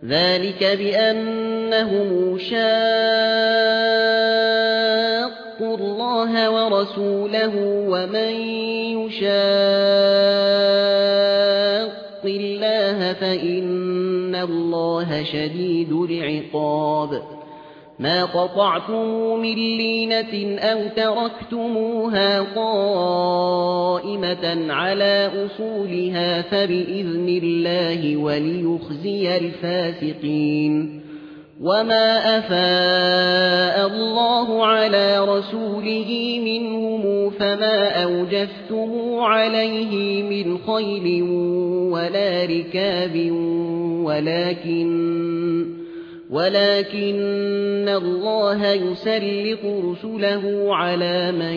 ذلك بأنهم شاقوا الله ورسوله ومن يشاق الله فإن الله شديد العقاب ما قطعتم من لينة أو تركتموها قائمة على أصولها فبإذن الله وليخزي الفاسقين وما أفاء الله على رسوله منهم فما أوجفتم عليه من خيل ولا ركاب ولكن الله يسلط رسله على من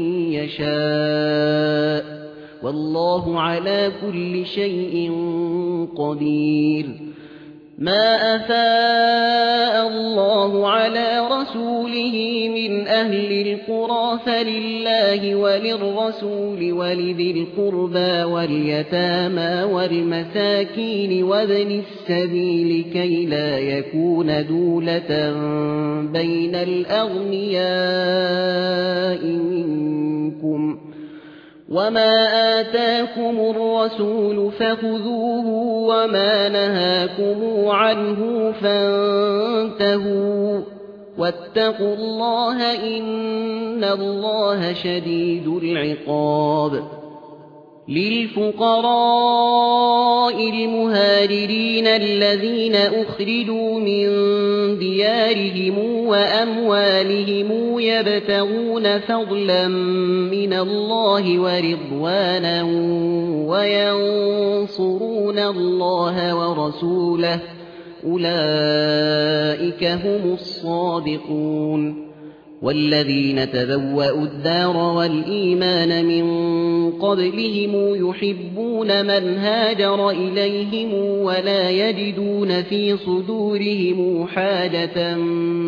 يشاء والله على كل شيء قدير ما أفاء الله على رسوله من أهل القرى فلله وللرسول ولذي القربى واليتامى والمساكين وابن السبيل كي لا يكون دولة بين الأغنياء منكم وما آتاكم الرسول فخذوه وما نهاكم عنه فانتهوا واتقوا الله إن الله شديد العقاب للفقراء المهاجرين الذين أخرجوا من ديارهم وأموالهم يبتغون فضلا من الله ورضوانا وينصرون الله ورسوله أولئك هم الصادقون والذين تبوأوا الدار والإيمان من قبلهم يحبون من هاجر إليهم ولا يجدون في صدورهم حاجة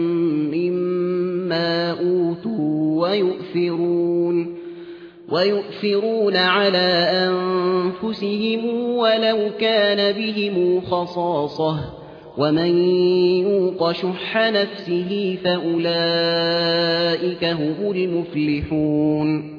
مما أوتوا ويؤثرون على أنفسهم ولو كان بهم خصاصة ومن يوق شح نفسه فأولئك هم المفلحون